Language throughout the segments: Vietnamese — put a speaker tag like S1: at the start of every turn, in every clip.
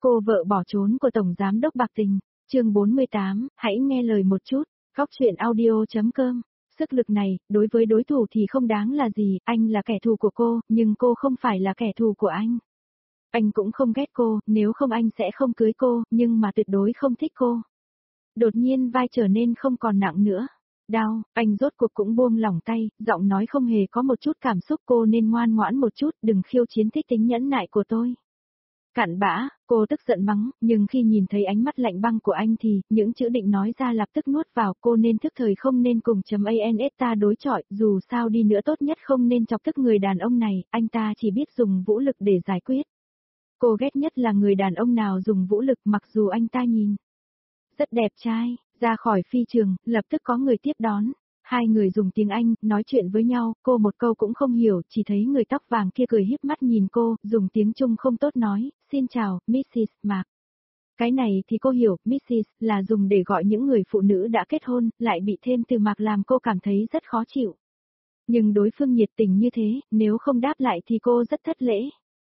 S1: Cô vợ bỏ trốn của Tổng Giám đốc bạc tình, chương 48, hãy nghe lời một chút, góc truyện audio.com. Sức lực này, đối với đối thủ thì không đáng là gì, anh là kẻ thù của cô, nhưng cô không phải là kẻ thù của anh. Anh cũng không ghét cô, nếu không anh sẽ không cưới cô, nhưng mà tuyệt đối không thích cô. Đột nhiên vai trở nên không còn nặng nữa. Đau, anh rốt cuộc cũng buông lỏng tay, giọng nói không hề có một chút cảm xúc, cô nên ngoan ngoãn một chút, đừng khiêu chiến thích tính nhẫn nại của tôi. Cặn bã, cô tức giận mắng, nhưng khi nhìn thấy ánh mắt lạnh băng của anh thì, những chữ định nói ra lập tức nuốt vào, cô nên thức thời không nên cùng .ans ta đối chọi, dù sao đi nữa tốt nhất không nên chọc tức người đàn ông này, anh ta chỉ biết dùng vũ lực để giải quyết. Cô ghét nhất là người đàn ông nào dùng vũ lực mặc dù anh ta nhìn rất đẹp trai, ra khỏi phi trường, lập tức có người tiếp đón. Hai người dùng tiếng Anh, nói chuyện với nhau, cô một câu cũng không hiểu, chỉ thấy người tóc vàng kia cười híp mắt nhìn cô, dùng tiếng Trung không tốt nói, xin chào, Mrs. Mạc. Cái này thì cô hiểu, Mrs. là dùng để gọi những người phụ nữ đã kết hôn, lại bị thêm từ Mạc làm cô cảm thấy rất khó chịu. Nhưng đối phương nhiệt tình như thế, nếu không đáp lại thì cô rất thất lễ.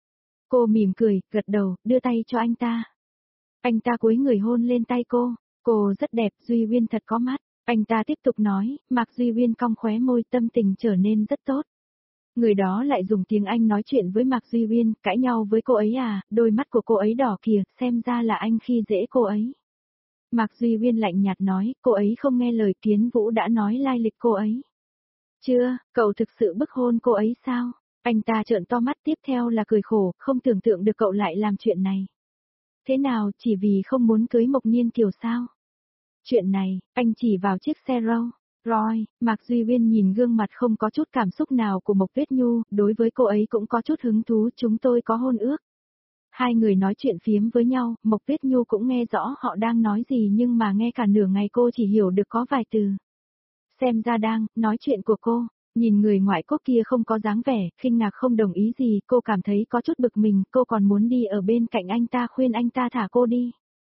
S1: Cô mỉm cười, gật đầu, đưa tay cho anh ta. Anh ta cúi người hôn lên tay cô rất đẹp, Duy Uyên thật có mắt. Anh ta tiếp tục nói, Mạc Duy Uyên cong khóe môi, tâm tình trở nên rất tốt. Người đó lại dùng tiếng Anh nói chuyện với Mạc Duy Uyên, cãi nhau với cô ấy à, đôi mắt của cô ấy đỏ kìa, xem ra là anh khi dễ cô ấy. Mạc Duy Uyên lạnh nhạt nói, cô ấy không nghe lời, Kiến Vũ đã nói lai lịch cô ấy. Chưa, cậu thực sự bức hôn cô ấy sao? Anh ta trợn to mắt, tiếp theo là cười khổ, không tưởng tượng được cậu lại làm chuyện này. Thế nào, chỉ vì không muốn cưới Mộc Niên Kiều sao? Chuyện này, anh chỉ vào chiếc xe Roy, Mạc Duy Uyên nhìn gương mặt không có chút cảm xúc nào của Mộc Tuyết Nhu, đối với cô ấy cũng có chút hứng thú, chúng tôi có hôn ước. Hai người nói chuyện phiếm với nhau, Mộc Tuyết Nhu cũng nghe rõ họ đang nói gì nhưng mà nghe cả nửa ngày cô chỉ hiểu được có vài từ. Xem ra đang nói chuyện của cô, nhìn người ngoại quốc kia không có dáng vẻ, khinh ngạc không đồng ý gì, cô cảm thấy có chút bực mình, cô còn muốn đi ở bên cạnh anh ta khuyên anh ta thả cô đi.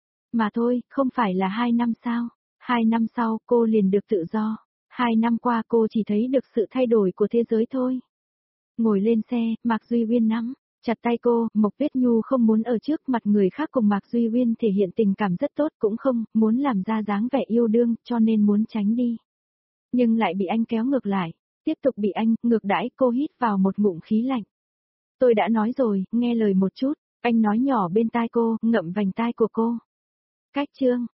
S1: Mà thôi, không phải là 2 năm sao? 2 năm sau, cô liền được tự do. 2 năm qua cô chỉ thấy được sự thay đổi của thế giới thôi. Ngồi lên xe, Mạc Duy Uyên nắm chặt tay cô, Mộc Tuyết Nhu không muốn ở trước mặt người khác cùng Mạc Duy Uyên thể hiện tình cảm rất tốt, cũng không muốn làm ra dáng vẻ yêu đương, cho nên muốn tránh đi. Nhưng lại bị anh kéo ngược lại, tiếp tục bị anh ngược đãi, cô hít vào một ngụm khí lạnh. Tôi đã nói rồi, nghe lời một chút, anh nói nhỏ bên tai cô, ngậm vành tai của cô. Cách chương